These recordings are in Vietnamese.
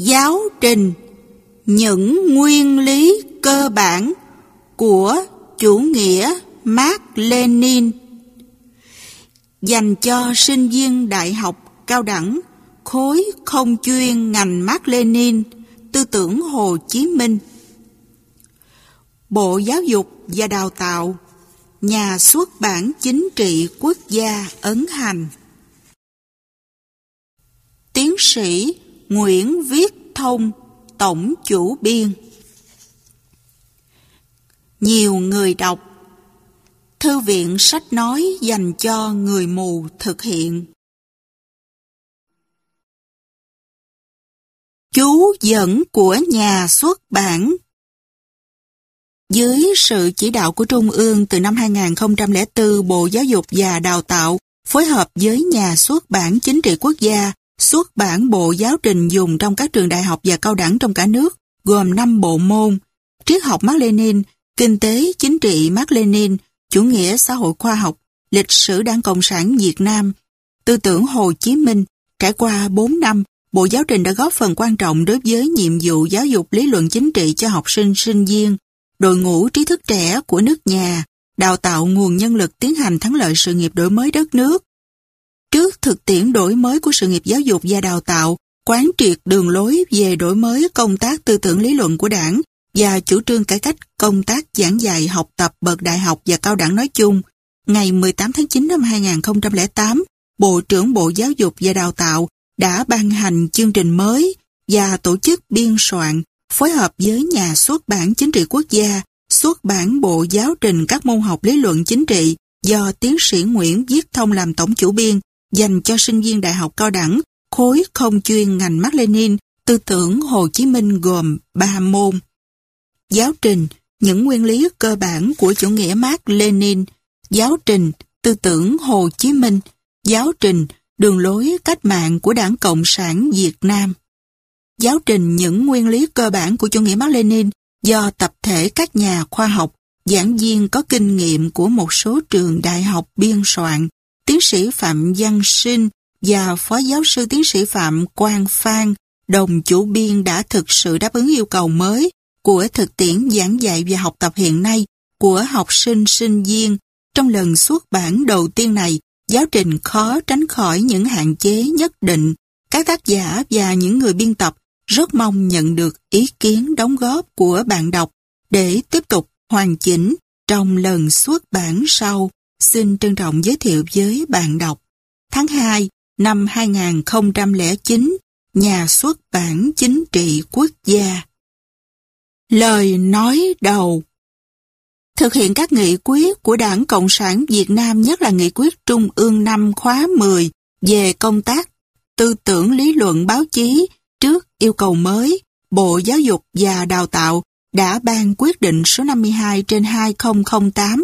Giáo trình những nguyên lý cơ bản của chủ nghĩa Mác Lênin dành cho sinh viên đại học cao đẳng khối không chuyên ngành Mác Lênin, tư tưởng Hồ Chí Minh. Bộ Giáo dục và Đào tạo, Nhà xuất bản Chính trị Quốc gia ấn hành. Tiến sĩ Nguyễn Viết Thông, tổng chủ biên. Nhiều người đọc. Thư viện sách nói dành cho người mù thực hiện. Chú dẫn của nhà xuất bản. Dưới sự chỉ đạo của Trung ương, từ năm 2004, Bộ Giáo dục và Đào tạo phối hợp với Nhà xuất bản Chính trị Quốc gia xuất bản bộ giáo trình dùng trong các trường đại học và cao đẳng trong cả nước, gồm 5 bộ môn: triết học Mác Lênin, kinh tế chính trị Mác Lênin, chủ nghĩa xã hội khoa học, lịch sử Đảng Cộng sản Việt Nam, tư tưởng Hồ Chí Minh. Trải qua 4 năm, bộ giáo trình đã góp phần quan trọng đối với nhiệm vụ giáo dục lý luận chính trị cho học sinh, sinh viên, đội ngũ trí thức trẻ của nước nhà, đào tạo nguồn nhân lực tiến hành thắng lợi sự nghiệp đổi mới đất nước. Trước thực tiễn đổi mới của sự nghiệp giáo dục và đào tạo, quán triệt đường lối về đổi mới công tác tư tưởng lý luận của Đảng và chủ trương cải cách công tác giảng dạy học tập bậc đại học và cao đẳng nói chung, ngày 18 tháng 9 năm 2008, Bộ trưởng Bộ Giáo dục và Đào tạo đã ban hành chương trình mới và tổ chức biên soạn, phối hợp với Nhà xuất bản Chính trị Quốc gia, xuất bản bộ giáo trình các môn học lý luận chính trị do tiến sĩ Nguyễn Viết Thông làm tổng chủ biên, dành cho sinh viên đại học cao đẳng, khối không chuyên ngành Mác Lênin, tư tưởng Hồ Chí Minh, gồm 3 môn. Giáo trình những nguyên lý cơ bản của chủ nghĩa Mác Lênin, giáo trình tư tưởng Hồ Chí Minh, giáo trình đường lối cách mạng của Đảng Cộng sản Việt Nam. Giáo trình những nguyên lý cơ bản của chủ nghĩa Mác Lênin do tập thể các nhà khoa học, giảng viên có kinh nghiệm của một số trường đại học biên soạn. Tiến sĩ Phạm Văn Sinh và Phó giáo sư tiến sĩ Phạm Quang Phan, đồng chủ biên, đã thực sự đáp ứng yêu cầu mới của thực tiễn giảng dạy và học tập hiện nay của học sinh, sinh viên. Trong lần xuất bản đầu tiên này, giáo trình khó tránh khỏi những hạn chế nhất định. Các tác giả và những người biên tập rất mong nhận được ý kiến đóng góp của bạn đọc để tiếp tục hoàn chỉnh trong lần xuất bản sau. Xin trân trọng giới thiệu với bạn đọc. Tháng 2 năm 2009, Nhà xuất bản Chính trị Quốc gia. Lời nói đầu. Thực hiện các nghị quyết của Đảng Cộng sản Việt Nam, nhất là nghị quyết Trung ương 5 khóa 10 về công tác tư tưởng lý luận báo chí, trước yêu cầu mới, Bộ Giáo dục và Đào tạo đã ban quyết định số 52/2008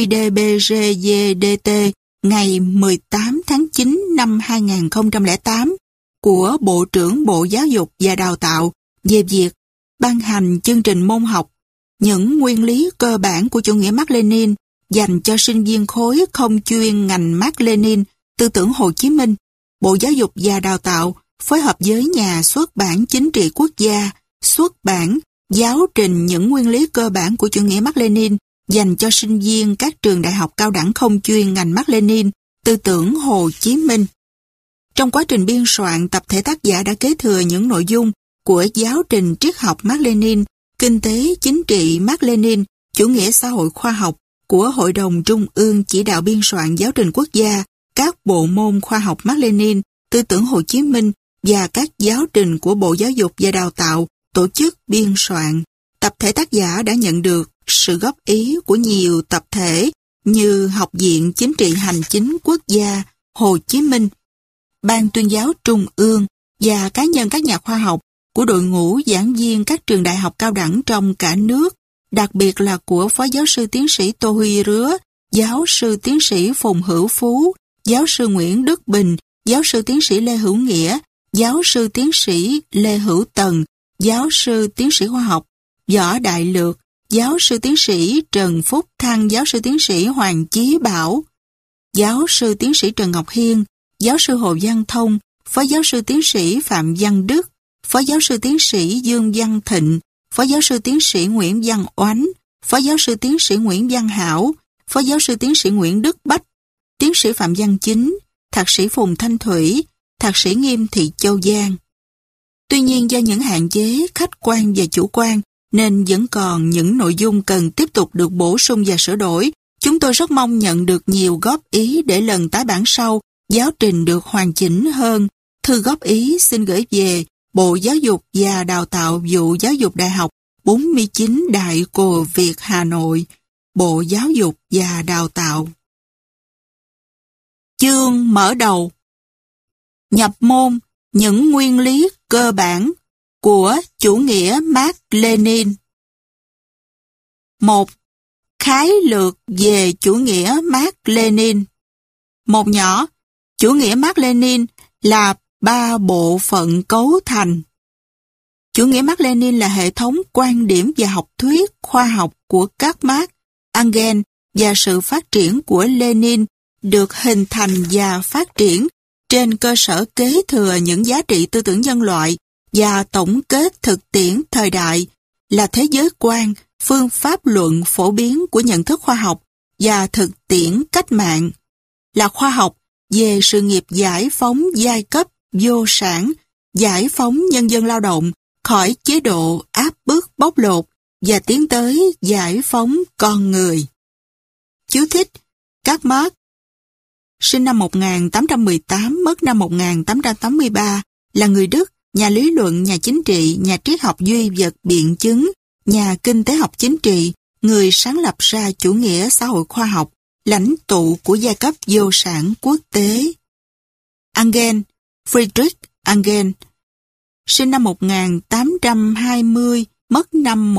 QĐ-BG-DT ngày 18 tháng 9 năm 2008 của Bộ trưởng Bộ Giáo dục và Đào tạo về việc ban hành chương trình môn học những nguyên lý cơ bản của chủ nghĩa Mác Lênin dành cho sinh viên khối không chuyên ngành Mác Lênin, tư tưởng Hồ Chí Minh. Bộ Giáo dục và Đào tạo phối hợp với Nhà xuất bản Chính trị Quốc gia xuất bản giáo trình những nguyên lý cơ bản của chủ nghĩa Mác Lênin dành cho sinh viên các trường đại học cao đẳng không chuyên ngành Mác Lênin, tư tưởng Hồ Chí Minh. Trong quá trình biên soạn, tập thể tác giả đã kế thừa những nội dung của giáo trình triết học Mác Lênin, kinh tế chính trị Mác Lênin, chủ nghĩa xã hội khoa học của Hội đồng Trung ương chỉ đạo biên soạn giáo trình quốc gia, các bộ môn khoa học Mác Lênin, tư tưởng Hồ Chí Minh và các giáo trình của Bộ Giáo dục và Đào tạo tổ chức biên soạn. Tập thể tác giả đã nhận được sự góp ý của nhiều tập thể như Học viện Chính trị Hành chính Quốc gia Hồ Chí Minh, Ban tuyên giáo Trung ương và cá nhân các nhà khoa học của đội ngũ giảng viên các trường đại học cao đẳng trong cả nước, đặc biệt là của Phó giáo sư tiến sĩ Tô Huy Rứa, giáo sư tiến sĩ Phùng Hữu Phú, giáo sư Nguyễn Đức Bình, giáo sư tiến sĩ Lê Hữu Nghĩa, giáo sư tiến sĩ Lê Hữu Tần, giáo sư tiến sĩ khoa học Võ Đại Lược, giáo sư tiến sĩ Trần Phúc Thăng, giáo sư tiến sĩ Hoàng Chí Bảo, giáo sư tiến sĩ Trần Ngọc Hiên, giáo sư Hồ Văn Thông, phó giáo sư tiến sĩ Phạm Văn Đức, Phó giáo sư tiến sĩ Dương Văn Thịnh, Phó giáo sư tiến sĩ Nguyễn Văn Oánh, Phó giáo sư tiến sĩ Nguyễn Văn Hảo, Phó giáo sư tiến sĩ Nguyễn Đức Bách, tiến sĩ Phạm Văn Chính, thạc sĩ Phùng Thanh Thủy, thạc sĩ Nghiêm Thị Châu Giang. Tuy nhiên do những hạn chế khách quan và chủ quan nên vẫn còn những nội dung cần tiếp tục được bổ sung và sửa đổi. Chúng tôi rất mong nhận được nhiều góp ý để lần tái bản sau giáo trình được hoàn chỉnh hơn. Thư góp ý xin gửi về Bộ Giáo dục và Đào tạo vụ Giáo dục Đại học 49 Đại Cồ Việt Hà Nội, Bộ Giáo dục và Đào tạo. Chương mở đầu. Nhập môn những nguyên lý cơ bản của chủ nghĩa Mác Lênin. 1. Khái lược về chủ nghĩa Mác Lênin. Một nhỏ, chủ nghĩa Mác Lênin là 3 bộ phận cấu thành. Chủ nghĩa Mác Lênin là hệ thống quan điểm và học thuyết khoa học của các Mác, Engels và sự phát triển của Lenin được hình thành và phát triển trên cơ sở kế thừa những giá trị tư tưởng nhân loại và tổng kết thực tiễn thời đại, là thế giới quan, phương pháp luận phổ biến của nhận thức khoa học và thực tiễn cách mạng, là khoa học về sự nghiệp giải phóng giai cấp vô sản, giải phóng nhân dân lao động khỏi chế độ áp bức bóc lột và tiến tới giải phóng con người. Chú thích: Các Mác, sinh năm 1818, mất năm 1883, là người Đức, nhà lý luận, nhà chính trị, nhà triết học duy vật biện chứng, nhà kinh tế học chính trị, người sáng lập ra chủ nghĩa xã hội khoa học, lãnh tụ của giai cấp vô sản quốc tế. Engels, Friedrich Engels, sinh năm 1820, mất năm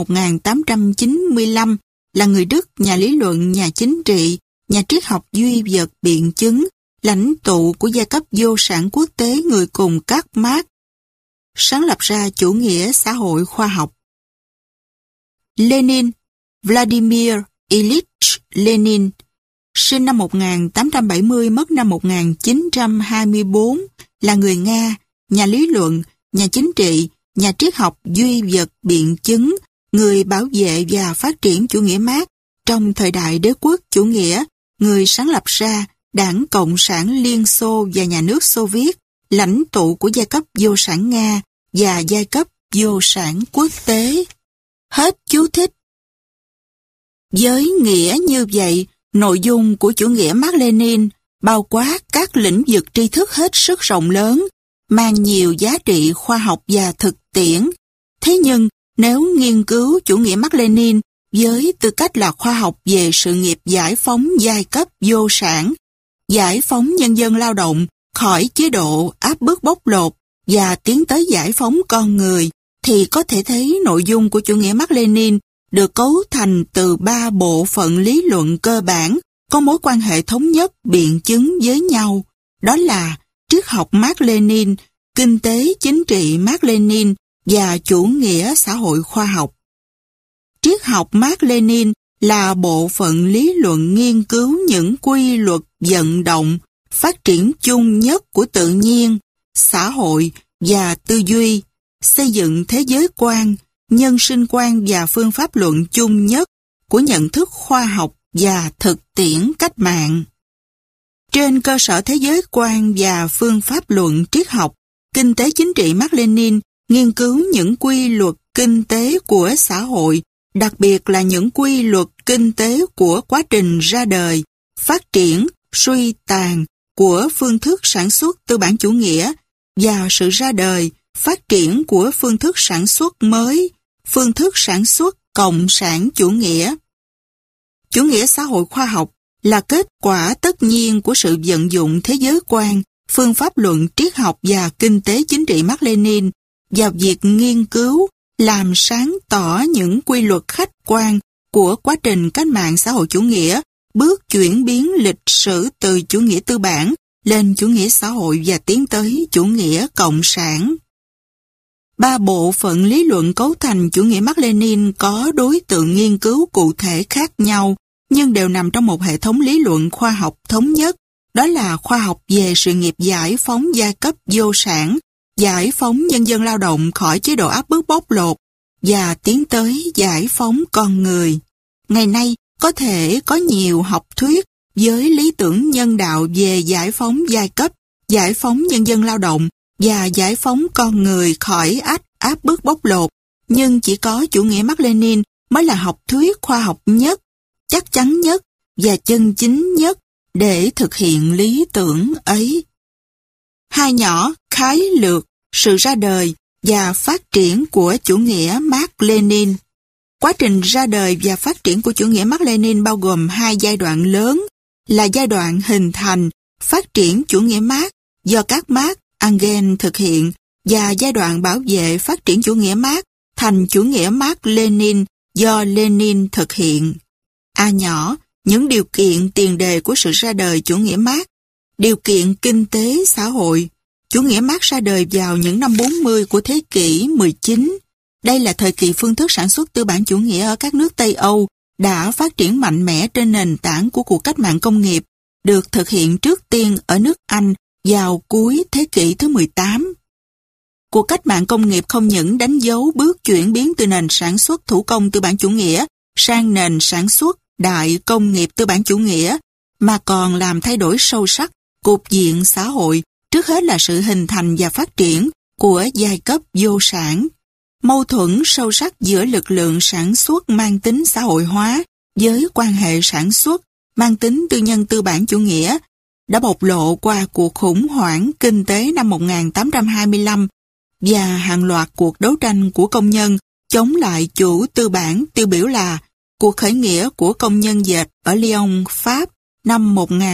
1895, là người Đức, nhà lý luận, nhà chính trị, nhà triết học duy vật biện chứng, lãnh tụ của giai cấp vô sản quốc tế, người cùng các Mác, sáng lập ra chủ nghĩa xã hội khoa học. Lenin, Vladimir Ilyich Lenin, sinh năm 1870, mất năm 1924, là người Nga, nhà lý luận, nhà chính trị, nhà triết học duy vật biện chứng, người bảo vệ và phát triển chủ nghĩa Mác trong thời đại đế quốc chủ nghĩa, người sáng lập ra Đảng Cộng sản Liên Xô và nhà nước Xô Viết, lãnh tụ của giai cấp vô sản Nga và giai cấp vô sản quốc tế. Hết chú thích. Với nghĩa như vậy, nội dung của chủ nghĩa Mác Lênin bao quát các lĩnh vực tri thức hết sức rộng lớn, mang nhiều giá trị khoa học và thực tiễn. Thế nhưng, nếu nghiên cứu chủ nghĩa Mác Lênin với tư cách là khoa học về sự nghiệp giải phóng giai cấp vô sản, giải phóng nhân dân lao động khỏi chế độ áp bức bóc lột và tiến tới giải phóng con người, thì có thể thấy nội dung của chủ nghĩa Mác Lênin được cấu thành từ 3 bộ phận lý luận cơ bản có mối quan hệ thống nhất biện chứng với nhau. Đó là triết học Mác Lênin, kinh tế chính trị Mác Lênin và chủ nghĩa xã hội khoa học. Triết học Mác Lênin là bộ phận lý luận nghiên cứu những quy luật vận động, phát triển chung nhất của tự nhiên, xã hội và tư duy, xây dựng thế giới quan, nhân sinh quan và phương pháp luận chung nhất của nhận thức khoa học và thực tiễn cách mạng. Trên cơ sở thế giới quan và phương pháp luận triết học, kinh tế chính trị Mác Lênin nghiên cứu những quy luật kinh tế của xã hội, đặc biệt là những quy luật kinh tế của quá trình ra đời, phát triển, suy tàn của phương thức sản xuất tư bản chủ nghĩa và sự ra đời, phát triển của phương thức sản xuất mới, phương thức sản xuất cộng sản chủ nghĩa. Chủ nghĩa xã hội khoa học là kết quả tất nhiên của sự vận dụng thế giới quan, phương pháp luận triết học và kinh tế chính trị Mác Lênin vào việc nghiên cứu, làm sáng tỏ những quy luật khách quan của quá trình cách mạng xã hội chủ nghĩa, bước chuyển biến lịch sử từ chủ nghĩa tư bản lên chủ nghĩa xã hội và tiến tới chủ nghĩa cộng sản. 3 bộ phận lý luận cấu thành chủ nghĩa Mác Lênin có đối tượng nghiên cứu cụ thể khác nhau, nhưng đều nằm trong một hệ thống lý luận khoa học thống nhất, đó là khoa học về sự nghiệp giải phóng giai cấp vô sản, giải phóng nhân dân lao động khỏi chế độ áp bức bóc lột và tiến tới giải phóng con người. Ngày nay, có thể có nhiều học thuyết với lý tưởng nhân đạo về giải phóng giai cấp, giải phóng nhân dân lao động và giải phóng con người khỏi áp bức bóc lột, nhưng chỉ có chủ nghĩa Mác Lênin mới là học thuyết khoa học nhất, chắc chắn nhất và chân chính nhất để thực hiện lý tưởng ấy. Hai nhỏ khái lược sự ra đời và phát triển của chủ nghĩa Mác Lênin. Quá trình ra đời và phát triển của chủ nghĩa Mác Lênin bao gồm hai giai đoạn lớn là giai đoạn hình thành, phát triển chủ nghĩa Mác do các Mác Engels thực hiện và giai đoạn bảo vệ phát triển chủ nghĩa Mác thành chủ nghĩa Mác Lênin do Lenin thực hiện. A nhỏ, những điều kiện tiền đề của sự ra đời chủ nghĩa Mác. Điều kiện kinh tế xã hội. Chủ nghĩa Mác ra đời vào những năm 40 của thế kỷ 19. Đây là thời kỳ phương thức sản xuất tư bản chủ nghĩa ở các nước Tây Âu đã phát triển mạnh mẽ trên nền tảng của cuộc cách mạng công nghiệp, được thực hiện trước tiên ở nước Anh vào cuối thế kỷ thứ 18. Cuộc cách mạng công nghiệp không những đánh dấu bước chuyển biến từ nền sản xuất thủ công tư bản chủ nghĩa sang nền sản xuất đại công nghiệp tư bản chủ nghĩa, mà còn làm thay đổi sâu sắc cục diện xã hội, trước hết là sự hình thành và phát triển của giai cấp vô sản. Mâu thuẫn sâu sắc giữa lực lượng sản xuất mang tính xã hội hóa với quan hệ sản xuất mang tính tư nhân tư bản chủ nghĩa đã bộc lộ qua cuộc khủng hoảng kinh tế năm 1825 và hàng loạt cuộc đấu tranh của công nhân chống lại chủ tư bản, tiêu biểu là cuộc khởi nghĩa của công nhân dệt ở Lyon, Pháp năm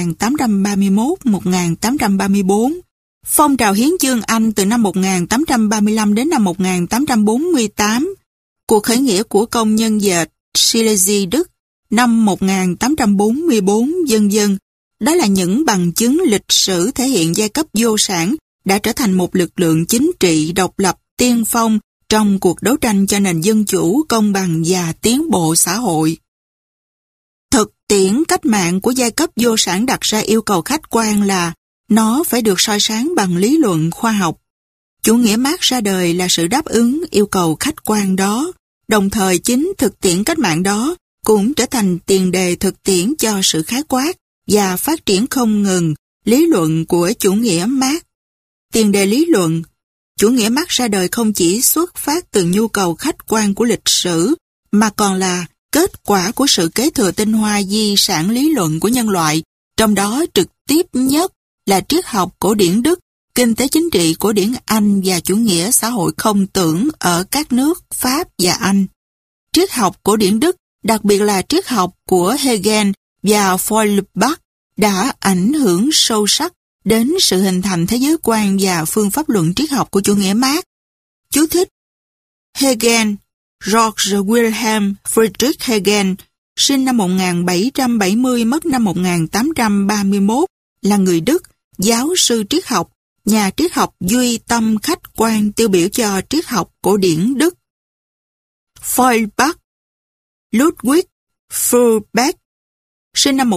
1831-1834, phong trào hiến chương Anh từ năm 1835 đến năm 1848, cuộc khởi nghĩa của công nhân dệt Silesia, Đức năm 1844, vân vân. Đó là những bằng chứng lịch sử thể hiện giai cấp vô sản đã trở thành một lực lượng chính trị độc lập tiên phong trong cuộc đấu tranh cho nền dân chủ, công bằng và tiến bộ xã hội. Thực tiễn cách mạng của giai cấp vô sản đặt ra yêu cầu khách quan là nó phải được soi sáng bằng lý luận khoa học. Chủ nghĩa Mác ra đời là sự đáp ứng yêu cầu khách quan đó, đồng thời chính thực tiễn cách mạng đó cũng trở thành tiền đề thực tiễn cho sự khái quát và phát triển không ngừng lý luận của chủ nghĩa Mác. Tiền đề lý luận, chủ nghĩa Mác ra đời không chỉ xuất phát từ nhu cầu khách quan của lịch sử, mà còn là kết quả của sự kế thừa tinh hoa di sản lý luận của nhân loại, trong đó trực tiếp nhất là triết học cổ điển Đức, kinh tế chính trị cổ điển Anh và chủ nghĩa xã hội không tưởng ở các nước Pháp và Anh. Triết học cổ điển Đức, đặc biệt là triết học của Hegel và Feuerbach, đã ảnh hưởng sâu sắc đến sự hình thành thế giới quan và phương pháp luận triết học của chủ nghĩa Mác. Chú thích: Hegel, George Wilhelm Friedrich Hegel, sinh năm 1770, mất năm 1831, là người Đức, giáo sư triết học, nhà triết học duy tâm khách quan tiêu biểu cho triết học cổ điển Đức. Feuerbach, Ludwig Feuerbach, sinh năm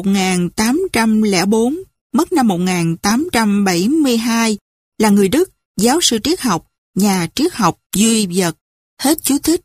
1804, mất năm 1872, là người Đức, giáo sư triết học, nhà triết học duy vật. Hết chú thích.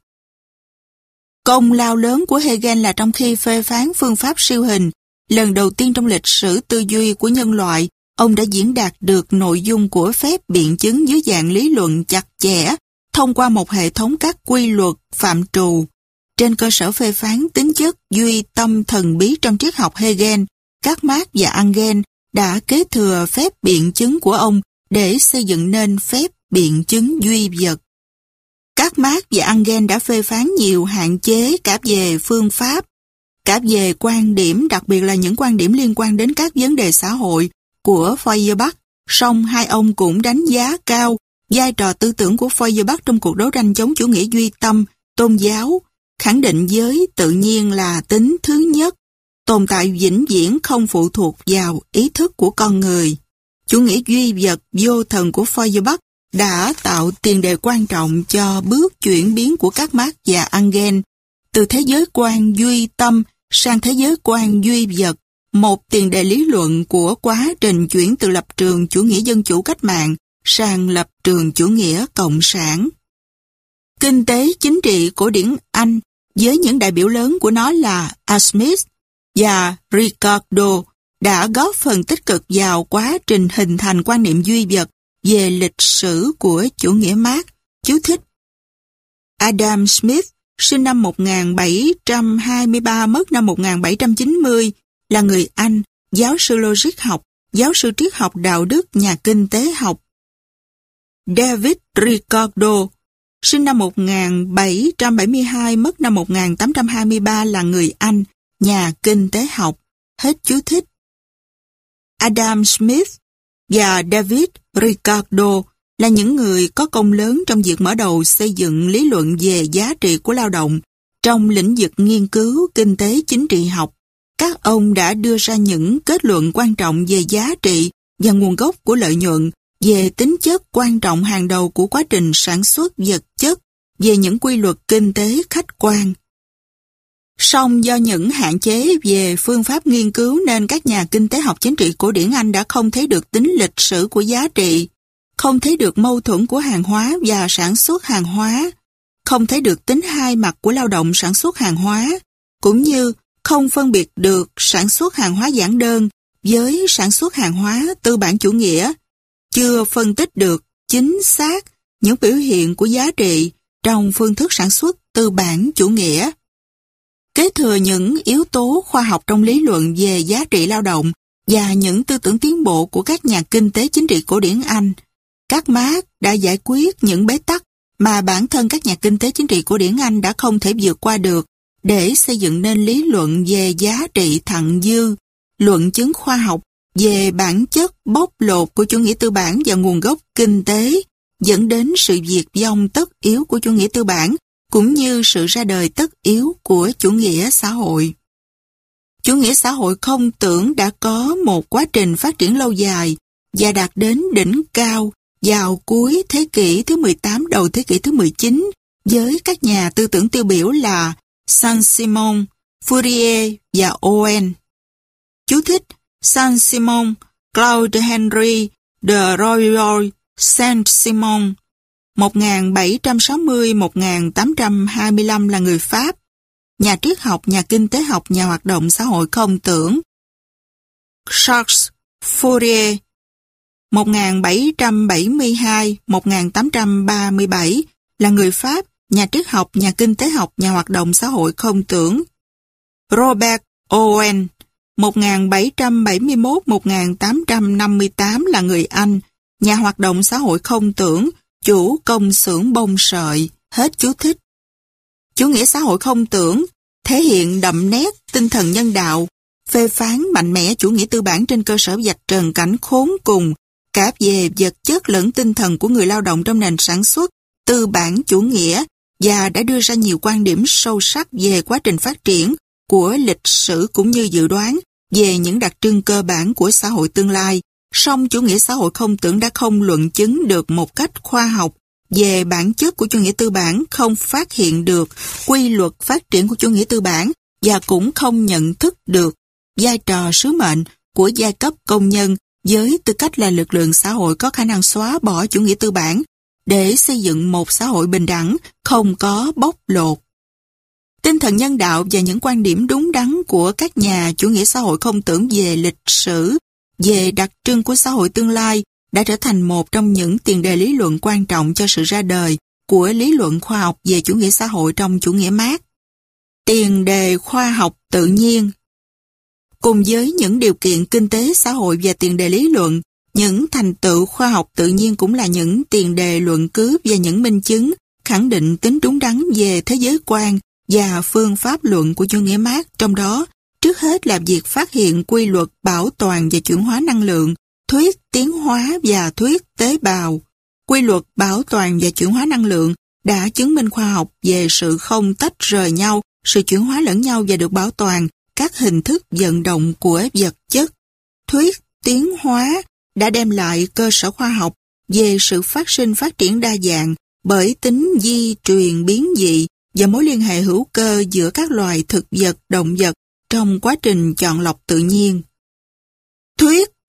Công lao lớn của Hegel là trong khi phê phán phương pháp siêu hình, lần đầu tiên trong lịch sử tư duy của nhân loại, ông đã diễn đạt được nội dung của phép biện chứng dưới dạng lý luận chặt chẽ, thông qua một hệ thống các quy luật phạm trù. Trên cơ sở phê phán tính chất duy tâm thần bí trong triết học Hegel, các Mác và Engels đã kế thừa phép biện chứng của ông để xây dựng nên phép biện chứng duy vật. Các Mác và Engels đã phê phán nhiều hạn chế cả về phương pháp, cả về quan điểm, đặc biệt là những quan điểm liên quan đến các vấn đề xã hội của Feuerbach. Song hai ông cũng đánh giá cao vai trò tư tưởng của Feuerbach trong cuộc đấu tranh chống chủ nghĩa duy tâm, tôn giáo, khẳng định giới tự nhiên là tính thứ nhất, tồn tại vĩnh viễn không phụ thuộc vào ý thức của con người. Chủ nghĩa duy vật vô thần của Feuerbach đã tạo tiền đề quan trọng cho bước chuyển biến của các Mác và Engels từ thế giới quan duy tâm sang thế giới quan duy vật, một tiền đề lý luận của quá trình chuyển từ lập trường chủ nghĩa dân chủ cách mạng sang lập trường chủ nghĩa cộng sản. Kinh tế chính trị cổ điển Anh với những đại biểu lớn của nó là Adam Smith và Ricardo đã góp phần tích cực vào quá trình hình thành quan niệm duy vật về lịch sử của chủ nghĩa Mác. Chú thích: Adam Smith, sinh năm 1723, mất năm 1790, là người Anh, giáo sư logic học, giáo sư triết học đạo đức, nhà kinh tế học. David Ricardo, sinh năm 1772, mất năm 1823, là người Anh, nhà kinh tế học. Hết chú thích. Adam Smith và David Ricardo là những người có công lớn trong việc mở đầu xây dựng lý luận về giá trị của lao động trong lĩnh vực nghiên cứu kinh tế chính trị học. Các ông đã đưa ra những kết luận quan trọng về giá trị và nguồn gốc của lợi nhuận, về tính chất quan trọng hàng đầu của quá trình sản xuất vật chất, về những quy luật kinh tế khách quan. Song do những hạn chế về phương pháp nghiên cứu nên các nhà kinh tế học chính trị cổ điển Anh đã không thấy được tính lịch sử của giá trị, không thấy được mâu thuẫn của hàng hóa và sản xuất hàng hóa, không thấy được tính hai mặt của lao động sản xuất hàng hóa, cũng như không phân biệt được sản xuất hàng hóa giản đơn với sản xuất hàng hóa tư bản chủ nghĩa, chưa phân tích được chính xác những biểu hiện của giá trị trong phương thức sản xuất tư bản chủ nghĩa. Kế thừa những yếu tố khoa học trong lý luận về giá trị lao động và những tư tưởng tiến bộ của các nhà kinh tế chính trị cổ điển Anh, các Mác đã giải quyết những bế tắc mà bản thân các nhà kinh tế chính trị cổ điển Anh đã không thể vượt qua được để xây dựng nên lý luận về giá trị thặng dư, luận chứng khoa học về bản chất bóc lột của chủ nghĩa tư bản và nguồn gốc kinh tế, dẫn đến sự diệt vong tất yếu của chủ nghĩa tư bản, cũng như sự ra đời tất yếu của chủ nghĩa xã hội. Chủ nghĩa xã hội không tưởng đã có một quá trình phát triển lâu dài và đạt đến đỉnh cao vào cuối thế kỷ thứ 18, đầu thế kỷ thứ 19, với các nhà tư tưởng tiêu biểu là Saint-Simon, Fourier và Owen. Chú thích: Saint-Simon, Claude Henry de Royol Saint-Simon, 1760-1825, là người Pháp, nhà triết học, nhà kinh tế học, nhà hoạt động xã hội không tưởng. Charles Fourier, 1772-1837, là người Pháp, nhà triết học, nhà kinh tế học, nhà hoạt động xã hội không tưởng. Robert Owen, 1771-1858, là người Anh, nhà hoạt động xã hội không tưởng, chủ công xưởng bông sợi. Hết chú thích. Chủ nghĩa xã hội không tưởng thể hiện đậm nét tinh thần nhân đạo, phê phán mạnh mẽ chủ nghĩa tư bản trên cơ sở vạch trần cảnh khốn cùng cả về vật chất lẫn tinh thần của người lao động trong nền sản xuất tư bản chủ nghĩa, và đã đưa ra nhiều quan điểm sâu sắc về quá trình phát triển của lịch sử cũng như dự đoán về những đặc trưng cơ bản của xã hội tương lai. Song chủ nghĩa xã hội không tưởng đã không luận chứng được một cách khoa học về bản chất của chủ nghĩa tư bản, không phát hiện được quy luật phát triển của chủ nghĩa tư bản và cũng không nhận thức được vai trò sứ mệnh của giai cấp công nhân với tư cách là lực lượng xã hội có khả năng xóa bỏ chủ nghĩa tư bản để xây dựng một xã hội bình đẳng, không có bóc lột. Tinh thần nhân đạo và những quan điểm đúng đắn của các nhà chủ nghĩa xã hội không tưởng về lịch sử, về đặc trưng của xã hội tương lai đã trở thành một trong những tiền đề lý luận quan trọng cho sự ra đời của lý luận khoa học về chủ nghĩa xã hội trong chủ nghĩa Mác. Tiền đề khoa học tự nhiên. Cùng với những điều kiện kinh tế xã hội và tiền đề lý luận, những thành tựu khoa học tự nhiên cũng là những tiền đề luận cứ và những minh chứng khẳng định tính đúng đắn về thế giới quan và phương pháp luận của chủ nghĩa Mác, trong đó trước hết là việc phát hiện quy luật bảo toàn và chuyển hóa năng lượng, thuyết tiến hóa và thuyết tế bào. Quy luật bảo toàn và chuyển hóa năng lượng đã chứng minh khoa học về sự không tách rời nhau, sự chuyển hóa lẫn nhau và được bảo toàn các hình thức vận động của vật chất. Thuyết tiến hóa đã đem lại cơ sở khoa học về sự phát sinh phát triển đa dạng bởi tính di truyền biến dị và mối liên hệ hữu cơ giữa các loài thực vật, động vật trong quá trình chọn lọc tự nhiên. Thuyết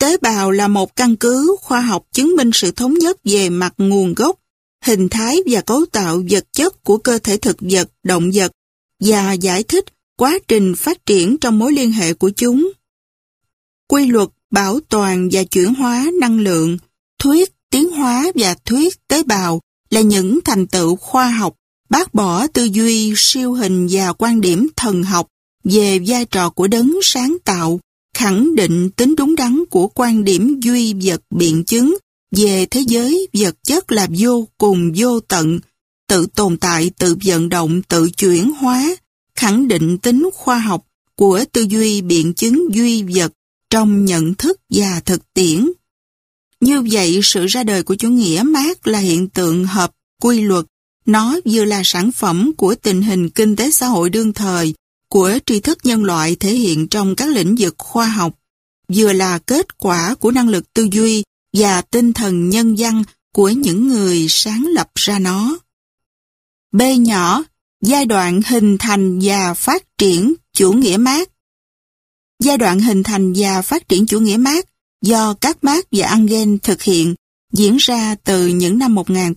tế bào là một căn cứ khoa học chứng minh sự thống nhất về mặt nguồn gốc, hình thái và cấu tạo vật chất của cơ thể thực vật, động vật và giải thích quá trình phát triển trong mối liên hệ của chúng. Quy luật bảo toàn và chuyển hóa năng lượng, thuyết tiến hóa và thuyết tế bào là những thành tựu khoa học bác bỏ tư duy siêu hình và quan điểm thần học về vai trò của đấng sáng tạo, khẳng định tính đúng đắn của quan điểm duy vật biện chứng về thế giới vật chất là vô cùng vô tận, tự tồn tại, tự vận động, tự chuyển hóa, khẳng định tính khoa học của tư duy biện chứng duy vật trong nhận thức và thực tiễn. Như vậy, sự ra đời của chủ nghĩa Mác là hiện tượng hợp quy luật. Nó vừa là sản phẩm của tình hình kinh tế xã hội đương thời, của tri thức nhân loại thể hiện trong các lĩnh vực khoa học, vừa là kết quả của năng lực tư duy và tinh thần nhân văn của những người sáng lập ra nó. B nhỏ, giai đoạn hình thành và phát triển chủ nghĩa Mác. Giai đoạn hình thành và phát triển chủ nghĩa Mác do các Mác và Engels thực hiện diễn ra từ những năm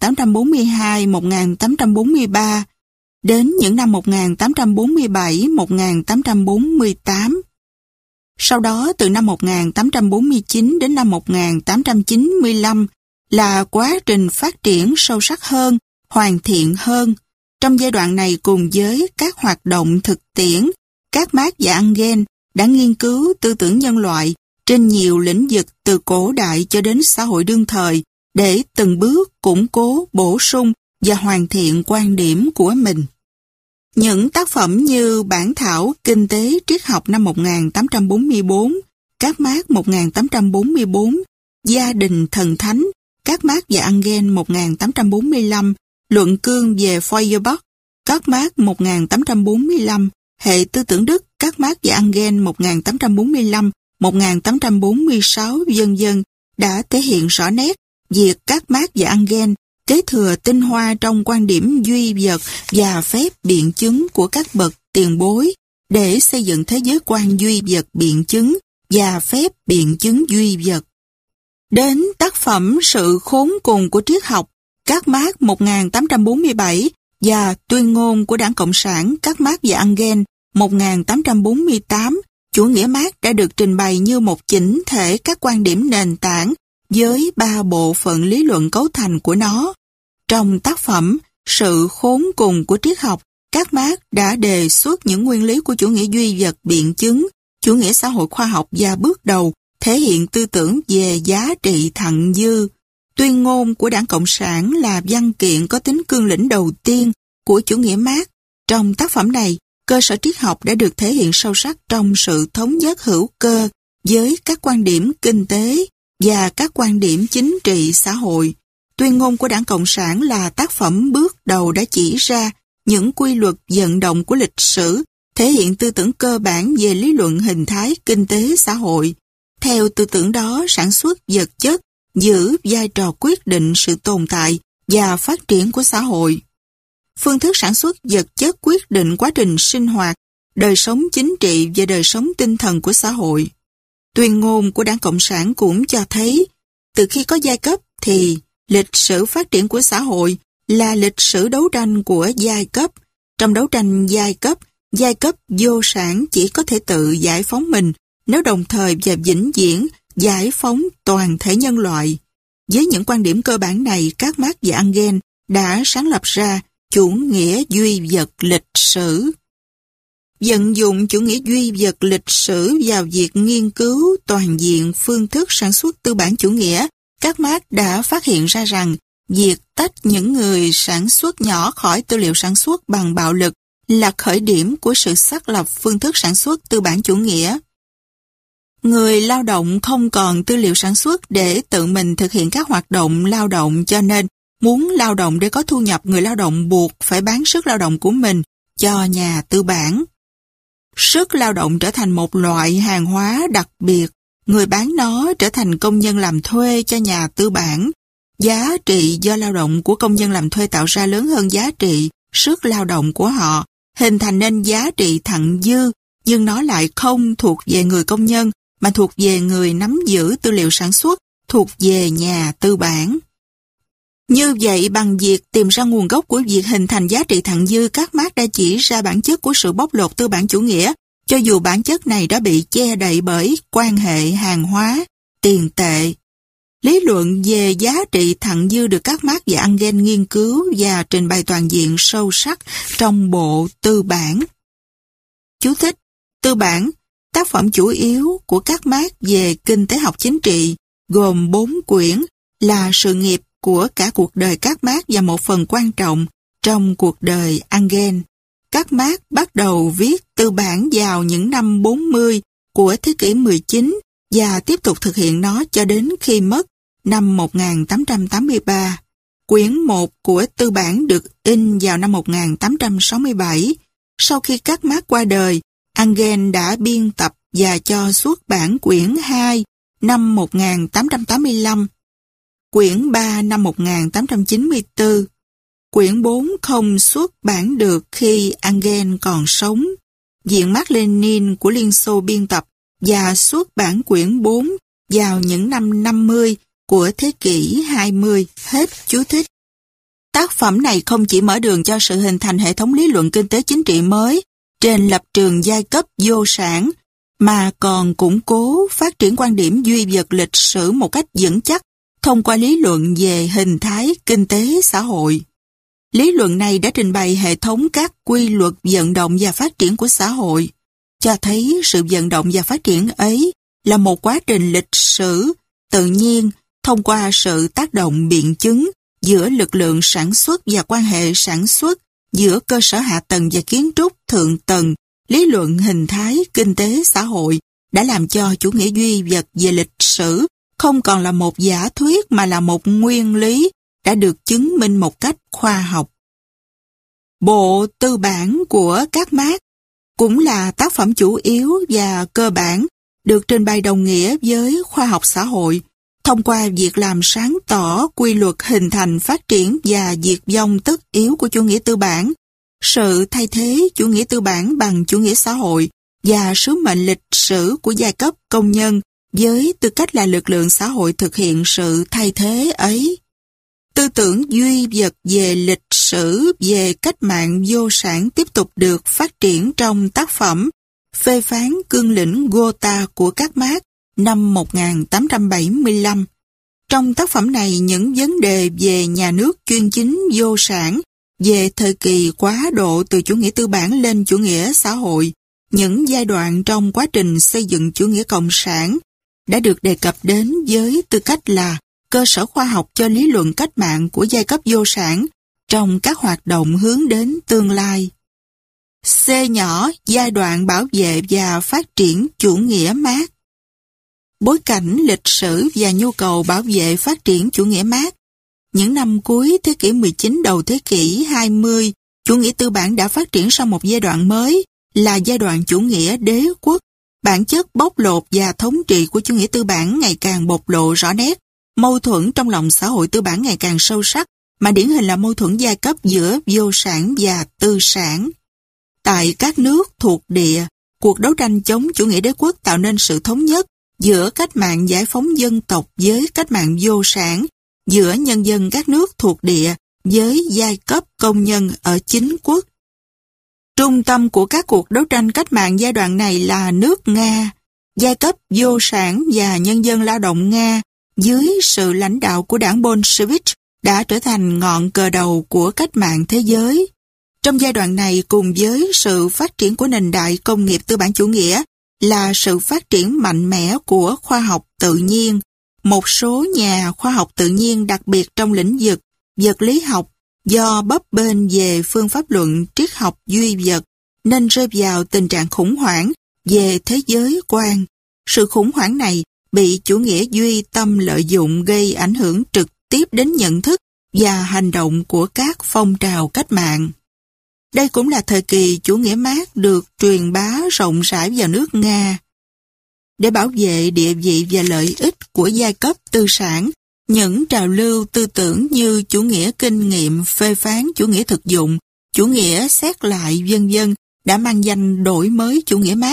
1842-1843 đến những năm 1847-1848. Sau đó từ năm 1849 đến năm 1895 là quá trình phát triển sâu sắc hơn, hoàn thiện hơn. Trong giai đoạn này cùng với các hoạt động thực tiễn, các Mác và Engels đã nghiên cứu tư tưởng nhân loại trên nhiều lĩnh vực từ cổ đại cho đến xã hội đương thời để từng bước củng cố, bổ sung và hoàn thiện quan điểm của mình. Những tác phẩm như Bản thảo Kinh tế triết học năm 1844, các Mác 1844, Gia đình thần thánh, các Mác và Engels 1845, Luận cương về Feuerbach, các Mác 1845, Hệ tư tưởng Đức, các Mác và Engels 1845, 1846, vân vân đã thể hiện rõ nét việc các Mác và Engels kế thừa tinh hoa trong quan điểm duy vật và phép biện chứng của các bậc tiền bối để xây dựng thế giới quan duy vật biện chứng và phép biện chứng duy vật. Đến tác phẩm Sự khốn cùng của triết học, các Mác 1847 và Tuyên ngôn của Đảng Cộng sản, các Mác và Engels 1848, chủ nghĩa Mác đã được trình bày như một chỉnh thể các quan điểm nền tảng với 3 bộ phận lý luận cấu thành của nó. Trong tác phẩm Sự khốn cùng của triết học, các Mác đã đề xuất những nguyên lý của chủ nghĩa duy vật biện chứng, chủ nghĩa xã hội khoa học và bước đầu thể hiện tư tưởng về giá trị thặng dư. Tuyên ngôn của Đảng Cộng sản là văn kiện có tính cương lĩnh đầu tiên của chủ nghĩa Mác. Trong tác phẩm này, cơ sở triết học đã được thể hiện sâu sắc trong sự thống nhất hữu cơ với các quan điểm kinh tế và các quan điểm chính trị xã hội. Tuyên ngôn của Đảng Cộng sản là tác phẩm bước đầu đã chỉ ra những quy luật vận động của lịch sử, thể hiện tư tưởng cơ bản về lý luận hình thái kinh tế xã hội. Theo tư tưởng đó, sản xuất vật chất giữ vai trò quyết định sự tồn tại và phát triển của xã hội. Phương thức sản xuất vật chất quyết định quá trình sinh hoạt, đời sống chính trị và đời sống tinh thần của xã hội. Tuyên ngôn của Đảng Cộng sản cũng cho thấy, từ khi có giai cấp thì lịch sử phát triển của xã hội là lịch sử đấu tranh của giai cấp. Trong đấu tranh giai cấp vô sản chỉ có thể tự giải phóng mình nếu đồng thời và vĩnh viễn giải phóng toàn thể nhân loại. Với những quan điểm cơ bản này, các Mác và Engels đã sáng lập ra chủ nghĩa duy vật lịch sử. Vận dụng chủ nghĩa duy vật lịch sử vào việc nghiên cứu toàn diện phương thức sản xuất tư bản chủ nghĩa, các Mác đã phát hiện ra rằng việc tách những người sản xuất nhỏ khỏi tư liệu sản xuất bằng bạo lực là khởi điểm của sự xác lập phương thức sản xuất tư bản chủ nghĩa. Người lao động không còn tư liệu sản xuất để tự mình thực hiện các hoạt động lao động, cho nên muốn lao động để có thu nhập, người lao động buộc phải bán sức lao động của mình cho nhà tư bản. Sức lao động trở thành một loại hàng hóa đặc biệt, người bán nó trở thành công nhân làm thuê cho nhà tư bản. Giá trị do lao động của công nhân làm thuê tạo ra lớn hơn giá trị sức lao động của họ, hình thành nên giá trị thặng dư, nhưng nó lại không thuộc về người công nhân mà thuộc về người nắm giữ tư liệu sản xuất, thuộc về nhà tư bản. Như vậy, bằng việc tìm ra nguồn gốc của việc hình thành giá trị thặng dư, các Marx đã chỉ ra bản chất của sự bóc lột tư bản chủ nghĩa, cho dù bản chất này đã bị che đậy bởi quan hệ hàng hóa, tiền tệ. Lý luận về giá trị thặng dư được các Marx và Engels nghiên cứu và trình bày toàn diện sâu sắc trong bộ Tư bản. Chú thích: Tư bản, tác phẩm chủ yếu của các Marx về kinh tế học chính trị, gồm 4 quyển, là sự nghiệp của cả cuộc đời các Marx và một phần quan trọng trong cuộc đời Engels. Các Marx bắt đầu viết Tư bản vào những năm 40 của thế kỷ 19 và tiếp tục thực hiện nó cho đến khi mất năm 1883. Quyển 1 của Tư bản được in vào năm 1867. Sau khi các Marx qua đời, Engels đã biên tập và cho xuất bản quyển 2 năm 1885, quyển 3 năm 1894. Quyển 4 không xuất bản được khi Engels còn sống. Viện Mác Lênin của Liên Xô biên tập và xuất bản quyển 4 vào những năm 50 của thế kỷ 20. Hết chú thích. Tác phẩm này không chỉ mở đường cho sự hình thành hệ thống lý luận kinh tế chính trị mới trên lập trường giai cấp vô sản, mà còn củng cố phát triển quan điểm duy vật lịch sử một cách vững chắc thông qua lý luận về hình thái kinh tế xã hội. Lý luận này đã trình bày hệ thống các quy luật vận động và phát triển của xã hội, cho thấy sự vận động và phát triển ấy là một quá trình lịch sử, tự nhiên, thông qua sự tác động biện chứng giữa lực lượng sản xuất và quan hệ sản xuất, giữa cơ sở hạ tầng và kiến trúc thượng tầng. Lý luận hình thái kinh tế xã hội đã làm cho chủ nghĩa duy vật về lịch sử không còn là một giả thuyết mà là một nguyên lý đã được chứng minh một cách khoa học. Bộ Tư bản của các Marx cũng là tác phẩm chủ yếu và cơ bản được trình bày đồng nghĩa với khoa học xã hội thông qua việc làm sáng tỏ quy luật hình thành, phát triển và diệt vong tất yếu của chủ nghĩa tư bản, sự thay thế chủ nghĩa tư bản bằng chủ nghĩa xã hội và sứ mệnh lịch sử của giai cấp công nhân với tư cách là lực lượng xã hội thực hiện sự thay thế ấy. Tư tưởng duy vật về lịch sử, về cách mạng vô sản tiếp tục được phát triển trong tác phẩm Phê phán cương lĩnh Gotha của các Marx năm 1875. Trong tác phẩm này, những vấn đề về nhà nước chuyên chính vô sản, về thời kỳ quá độ từ chủ nghĩa tư bản lên chủ nghĩa xã hội, những giai đoạn trong quá trình xây dựng chủ nghĩa cộng sản đã được đề cập đến với tư cách là cơ sở khoa học cho lý luận cách mạng của giai cấp vô sản trong các hoạt động hướng đến tương lai. C nhỏ, giai đoạn bảo vệ và phát triển chủ nghĩa Mác. Bối cảnh lịch sử và nhu cầu bảo vệ phát triển chủ nghĩa Mác. Những năm cuối thế kỷ 19 đầu thế kỷ 20, chủ nghĩa tư bản đã phát triển sang một giai đoạn mới là giai đoạn chủ nghĩa đế quốc. Bản chất bóc lột và thống trị của chủ nghĩa tư bản ngày càng bộc lộ rõ nét, mâu thuẫn trong lòng xã hội tư bản ngày càng sâu sắc, mà điển hình là mâu thuẫn giai cấp giữa vô sản và tư sản. Tại các nước thuộc địa, cuộc đấu tranh chống chủ nghĩa đế quốc tạo nên sự thống nhất giữa cách mạng giải phóng dân tộc với cách mạng vô sản, giữa nhân dân các nước thuộc địa với giai cấp công nhân ở chính quốc. Trung tâm của các cuộc đấu tranh cách mạng giai đoạn này là nước Nga. Giai cấp vô sản và nhân dân lao động Nga dưới sự lãnh đạo của đảng Bolshevik đã trở thành ngọn cờ đầu của cách mạng thế giới. Trong giai đoạn này, cùng với sự phát triển của nền đại công nghiệp tư bản chủ nghĩa là sự phát triển mạnh mẽ của khoa học tự nhiên. Một số nhà khoa học tự nhiên, đặc biệt trong lĩnh vực vật lý học, do bấp bênh về phương pháp luận triết học duy vật nên rơi vào tình trạng khủng hoảng về thế giới quan. Sự khủng hoảng này bị chủ nghĩa duy tâm lợi dụng, gây ảnh hưởng trực tiếp đến nhận thức và hành động của các phong trào cách mạng. Đây cũng là thời kỳ chủ nghĩa Mác được truyền bá rộng rãi vào nước Nga. Để bảo vệ địa vị và lợi ích của giai cấp tư sản, những trào lưu tư tưởng như chủ nghĩa kinh nghiệm, phê phán, chủ nghĩa thực dụng, chủ nghĩa xét lại v.v. đã mang danh đổi mới chủ nghĩa Mác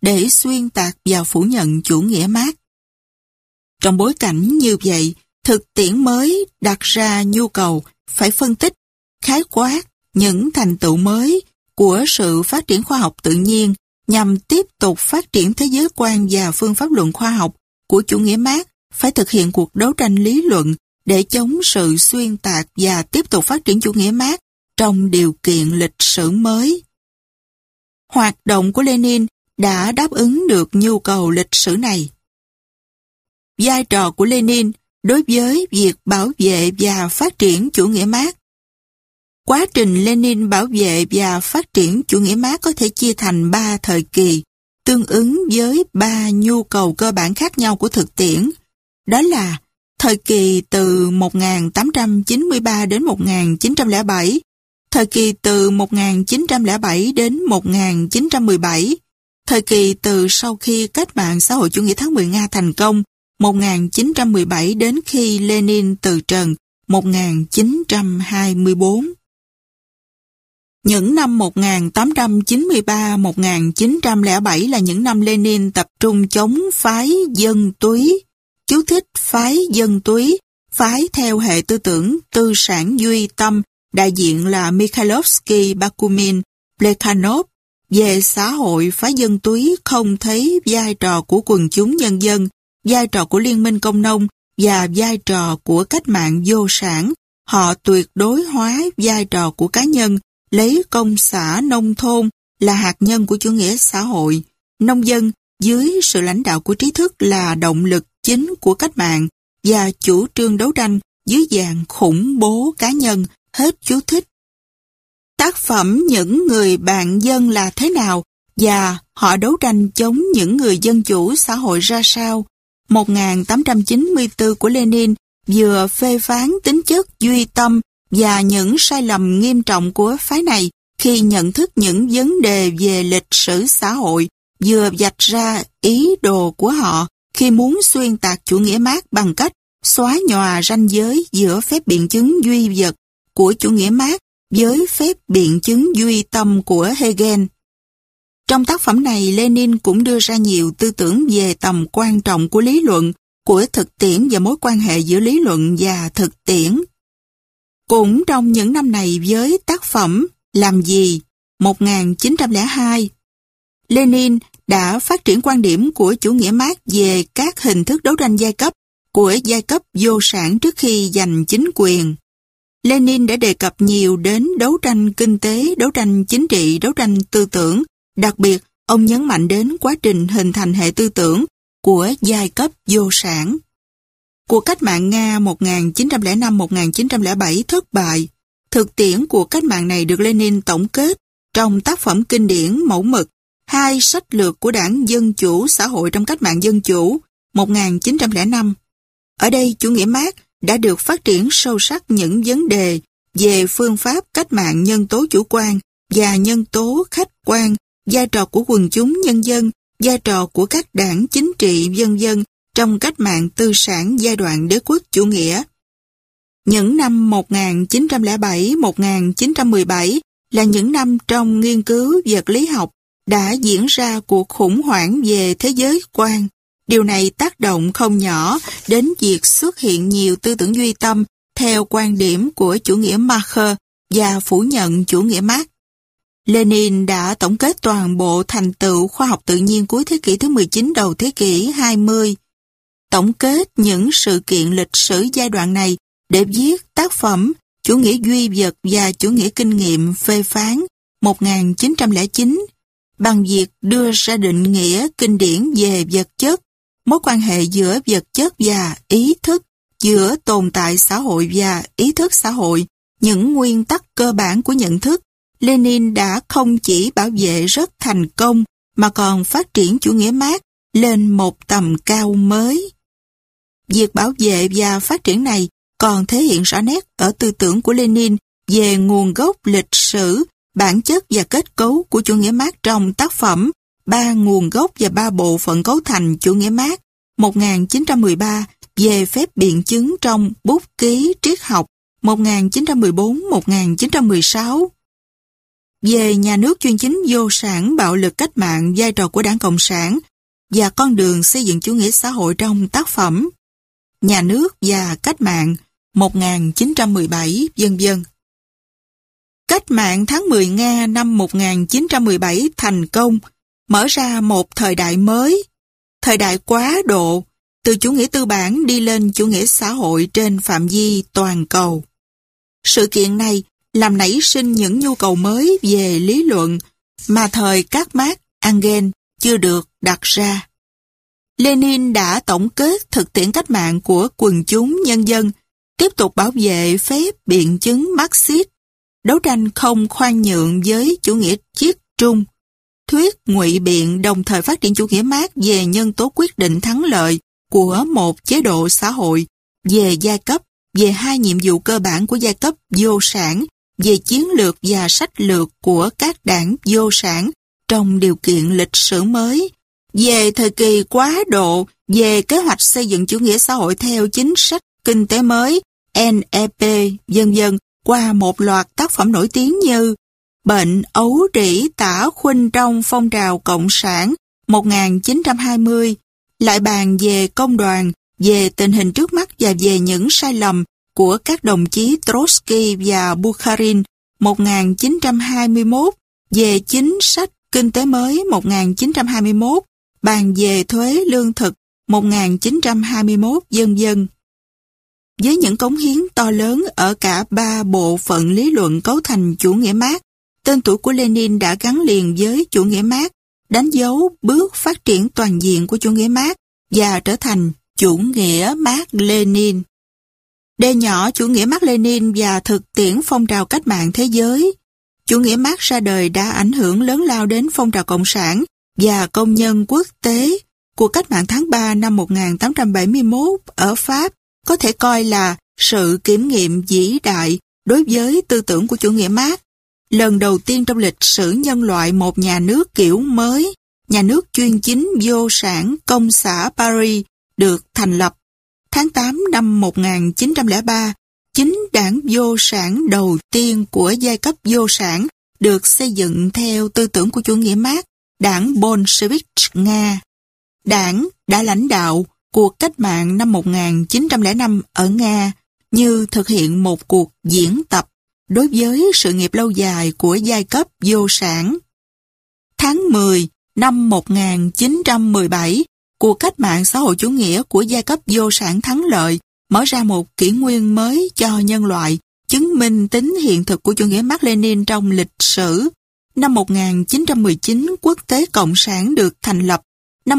để xuyên tạc và phủ nhận chủ nghĩa Mác. Trong bối cảnh như vậy, thực tiễn mới đặt ra nhu cầu phải phân tích, khái quát những thành tựu mới của sự phát triển khoa học tự nhiên nhằm tiếp tục phát triển thế giới quan và phương pháp luận khoa học của chủ nghĩa Mác, phải thực hiện cuộc đấu tranh lý luận để chống sự xuyên tạc và tiếp tục phát triển chủ nghĩa Mác trong điều kiện lịch sử mới. Hoạt động của Lenin đã đáp ứng được nhu cầu lịch sử này. Vai trò của Lenin đối với việc bảo vệ và phát triển chủ nghĩa Mác. Quá trình Lenin bảo vệ và phát triển chủ nghĩa Mác có thể chia thành 3 thời kỳ, tương ứng với 3 nhu cầu cơ bản khác nhau của thực tiễn. Đó là thời kỳ từ 1893 đến 1907, thời kỳ từ 1907 đến 1917, thời kỳ từ sau khi cách mạng xã hội chủ nghĩa tháng 10 Nga thành công, 1917 đến khi Lenin từ trần, 1924. Những năm 1893-1907 là những năm Lenin tập trung chống phái dân túy. Chú thích phái dân túy, phái theo hệ tư tưởng tư sản duy tâm, đại diện là Mikhailovsky, Bakunin, Plekhanov. Về xã hội, phái dân túy không thấy vai trò của quần chúng nhân dân, vai trò của liên minh công nông và vai trò của cách mạng vô sản. Họ tuyệt đối hóa vai trò của cá nhân, lấy công xã nông thôn là hạt nhân của chủ nghĩa xã hội. Nông dân dưới sự lãnh đạo của trí thức là động lực chính của cách mạng và chủ trương đấu tranh dưới dạng khủng bố cá nhân. Hết chú thích. Tác phẩm Những người bạn dân là thế nào và họ đấu tranh chống những người dân chủ xã hội ra sao? 1894 của Lenin vừa phê phán tính chất duy tâm và những sai lầm nghiêm trọng của phái này khi nhận thức những vấn đề về lịch sử xã hội, vừa vạch ra ý đồ của họ khi muốn xuyên tạc chủ nghĩa Mác bằng cách xóa nhòa ranh giới giữa phép biện chứng duy vật của chủ nghĩa Mác với phép biện chứng duy tâm của Hegel. Trong tác phẩm này, Lenin cũng đưa ra nhiều tư tưởng về tầm quan trọng của lý luận, của thực tiễn và mối quan hệ giữa lý luận và thực tiễn. Cũng trong những năm này với tác phẩm Làm gì? 1902, Lenin đã phát triển quan điểm của chủ nghĩa Mác về các hình thức đấu tranh giai cấp của giai cấp vô sản trước khi giành chính quyền. Lenin đã đề cập nhiều đến đấu tranh kinh tế, đấu tranh chính trị, đấu tranh tư tưởng. Đặc biệt, ông nhấn mạnh đến quá trình hình thành hệ tư tưởng của giai cấp vô sản. Cuộc cách mạng Nga 1905-1907 thất bại. Thực tiễn của cách mạng này được Lenin tổng kết trong tác phẩm kinh điển Mẫu mực, 2 sách lược của Đảng Dân Chủ Xã hội trong cách mạng dân chủ 1905. Ở đây, chủ nghĩa Mác đã được phát triển sâu sắc những vấn đề về phương pháp cách mạng nhân tố chủ quan và nhân tố khách quan, vai trò của quần chúng nhân dân, vai trò của các đảng chính trị vân vân trong cách mạng tư sản giai đoạn đế quốc chủ nghĩa. Những năm 1907-1917 là những năm trong nghiên cứu vật lý học đã diễn ra cuộc khủng hoảng về thế giới quan. Điều này tác động không nhỏ đến việc xuất hiện nhiều tư tưởng duy tâm theo quan điểm của chủ nghĩa Marx và phủ nhận chủ nghĩa Mác. Lenin đã tổng kết toàn bộ thành tựu khoa học tự nhiên cuối thế kỷ thứ 19 đầu thế kỷ 20. Tổng kết những sự kiện lịch sử giai đoạn này để viết tác phẩm Chủ nghĩa duy vật và Chủ nghĩa kinh nghiệm phê phán 1909 bằng việc đưa ra định nghĩa kinh điển về vật chất, mối quan hệ giữa vật chất và ý thức, giữa tồn tại xã hội và ý thức xã hội, những nguyên tắc cơ bản của nhận thức. Lenin đã không chỉ bảo vệ rất thành công mà còn phát triển chủ nghĩa Mác lên một tầm cao mới. Việc bảo vệ và phát triển này còn thể hiện rõ nét ở tư tưởng của Lenin về nguồn gốc lịch sử, bản chất và kết cấu của chủ nghĩa Mác trong tác phẩm 3 nguồn gốc và 3 bộ phận cấu thành chủ nghĩa Mác 1913 về phép biện chứng trong bút ký triết học 1914-1916. về nhà nước chuyên chính vô sản, bạo lực cách mạng, vai trò của Đảng Cộng sản và con đường xây dựng chủ nghĩa xã hội trong tác phẩm Nhà nước và cách mạng 1917, vân vân. Cách mạng tháng 10 Nga năm 1917 thành công, mở ra một thời đại mới, thời đại quá độ, từ chủ nghĩa tư bản đi lên chủ nghĩa xã hội trên phạm vi toàn cầu. Sự kiện này làm nảy sinh những nhu cầu mới về lý luận mà thời các Mác, Engels chưa được đặt ra. Lenin đã tổng kết thực tiễn cách mạng của quần chúng nhân dân, tiếp tục bảo vệ phép biện chứng Marxist, đấu tranh không khoan nhượng với chủ nghĩa triết trung, thuyết ngụy biện, đồng thời phát triển chủ nghĩa Mác về nhân tố quyết định thắng lợi của một chế độ xã hội, về giai cấp, về hai nhiệm vụ cơ bản của giai cấp vô sản, về chiến lược và sách lược của các đảng vô sản trong điều kiện lịch sử mới, về thời kỳ quá độ, về kế hoạch xây dựng chủ nghĩa xã hội theo chính sách kinh tế mới, NEP, vân vân, qua một loạt tác phẩm nổi tiếng như Bệnh ấu trĩ tả khuynh trong phong trào Cộng sản 1920, lại bàn về công đoàn, về tình hình trước mắt và về những sai lầm của các đồng chí Trotsky và Bukharin 1921, về chính sách kinh tế mới 1921, bàn về thuế lương thực 1921, vân vân. Với những cống hiến to lớn ở cả ba bộ phận lý luận cấu thành chủ nghĩa Mác, tên tuổi của Lenin đã gắn liền với chủ nghĩa Mác, đánh dấu bước phát triển toàn diện của chủ nghĩa Mác và trở thành chủ nghĩa Mác Lenin. Đề nhỏ chủ nghĩa Mác Lenin và thực tiễn phong trào cách mạng thế giới. Chủ nghĩa Mác ra đời đã ảnh hưởng lớn lao đến phong trào cộng sản và công nhân quốc tế. Cuộc cách mạng tháng 3 năm 1871 ở Pháp có thể coi là sự kiểm nghiệm vĩ đại đối với tư tưởng của chủ nghĩa Mác. Lần đầu tiên trong lịch sử nhân loại một nhà nước kiểu mới, nhà nước chuyên chính vô sản công xã Paris được thành lập. Tháng 8 năm 1903, chính đảng vô sản đầu tiên của giai cấp vô sản được xây dựng theo tư tưởng của chủ nghĩa Mác, đảng Bolshevik Nga. Đảng đã lãnh đạo cuộc cách mạng năm 1905 ở Nga như thực hiện một cuộc diễn tập đối với sự nghiệp lâu dài của giai cấp vô sản. Tháng 10 năm 1917, cuộc cách mạng xã hội chủ nghĩa của giai cấp vô sản thắng lợi, mở ra một kỷ nguyên mới cho nhân loại, chứng minh tính hiện thực của chủ nghĩa Mác Lênin trong lịch sử. Năm 1919, Quốc tế Cộng sản được thành lập. Năm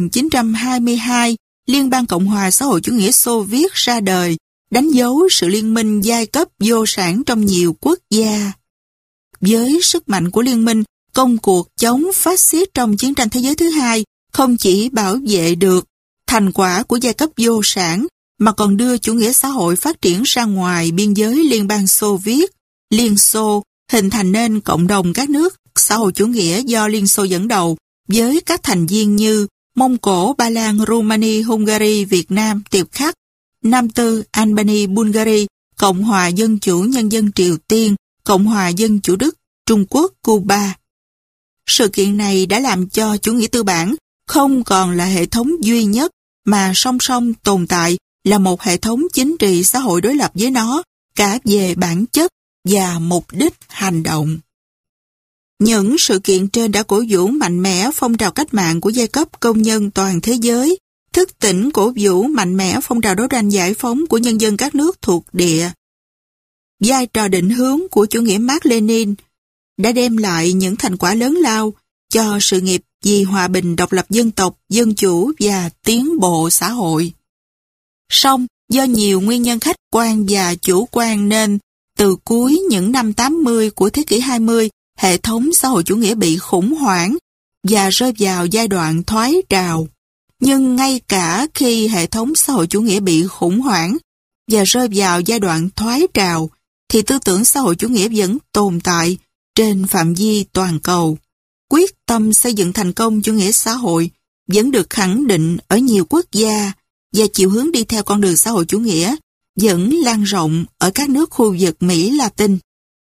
1922, Liên bang Cộng hòa xã hội chủ nghĩa Xô Viết ra đời, đánh dấu sự liên minh giai cấp vô sản trong nhiều quốc gia. Với sức mạnh của liên minh, công cuộc chống phát xít trong chiến tranh thế giới thứ hai không chỉ bảo vệ được thành quả của giai cấp vô sản, mà còn đưa chủ nghĩa xã hội phát triển ra ngoài biên giới Liên bang Xô Viết, Liên Xô, hình thành nên cộng đồng các nước xã hội chủ nghĩa do Liên Xô dẫn đầu, với các thành viên như Mông Cổ, Ba Lan, Rumani, Hungary, Việt Nam, Tiệp Khắc, Nam Tư, Albania, Bulgaria, Cộng hòa Dân chủ Nhân dân Triều Tiên, Cộng hòa Dân chủ Đức, Trung Quốc, Cuba. Sự kiện này đã làm cho chủ nghĩa tư bản không còn là hệ thống duy nhất, mà song song tồn tại là một hệ thống chính trị xã hội đối lập với nó, cả về bản chất và mục đích hành động. Những sự kiện trên đã cổ vũ mạnh mẽ phong trào cách mạng của giai cấp công nhân toàn thế giới, thức tỉnh cổ vũ mạnh mẽ phong trào đấu tranh giải phóng của nhân dân các nước thuộc địa. Vai trò định hướng của chủ nghĩa Mác Lênin đã đem lại những thành quả lớn lao cho sự nghiệp vì hòa bình, độc lập dân tộc, dân chủ và tiến bộ xã hội. Song, do nhiều nguyên nhân khách quan và chủ quan nên từ cuối những năm 80 của thế kỷ 20, hệ thống xã hội chủ nghĩa bị khủng hoảng và rơi vào giai đoạn thoái trào. Nhưng ngay cả khi hệ thống xã hội chủ nghĩa bị khủng hoảng và rơi vào giai đoạn thoái trào, thì tư tưởng xã hội chủ nghĩa vẫn tồn tại trên phạm vi toàn cầu. Quyết tâm xây dựng thành công chủ nghĩa xã hội vẫn được khẳng định ở nhiều quốc gia, và chiều hướng đi theo con đường xã hội chủ nghĩa vẫn lan rộng ở các nước khu vực Mỹ Latin.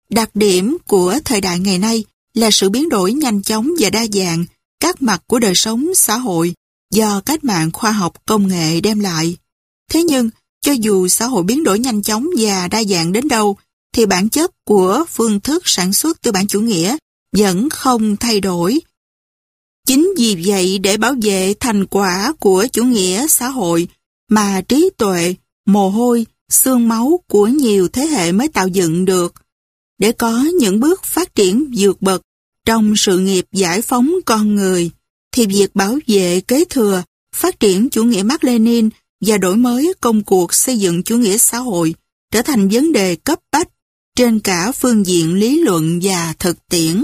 Đặc điểm của thời đại ngày nay là sự biến đổi nhanh chóng và đa dạng các mặt của đời sống xã hội do cách mạng khoa học công nghệ đem lại. Thế nhưng, cho dù xã hội biến đổi nhanh chóng và đa dạng đến đâu, thì bản chất của phương thức sản xuất tư bản chủ nghĩa vẫn không thay đổi. Chính vì vậy, để bảo vệ thành quả của chủ nghĩa xã hội mà trí tuệ, mồ hôi, xương máu của nhiều thế hệ mới tạo dựng được, để có những bước phát triển vượt bậc trong sự nghiệp giải phóng con người, thì việc bảo vệ kế thừa, phát triển chủ nghĩa Mác Lênin và đổi mới công cuộc xây dựng chủ nghĩa xã hội trở thành vấn đề cấp bách trên cả phương diện lý luận và thực tiễn.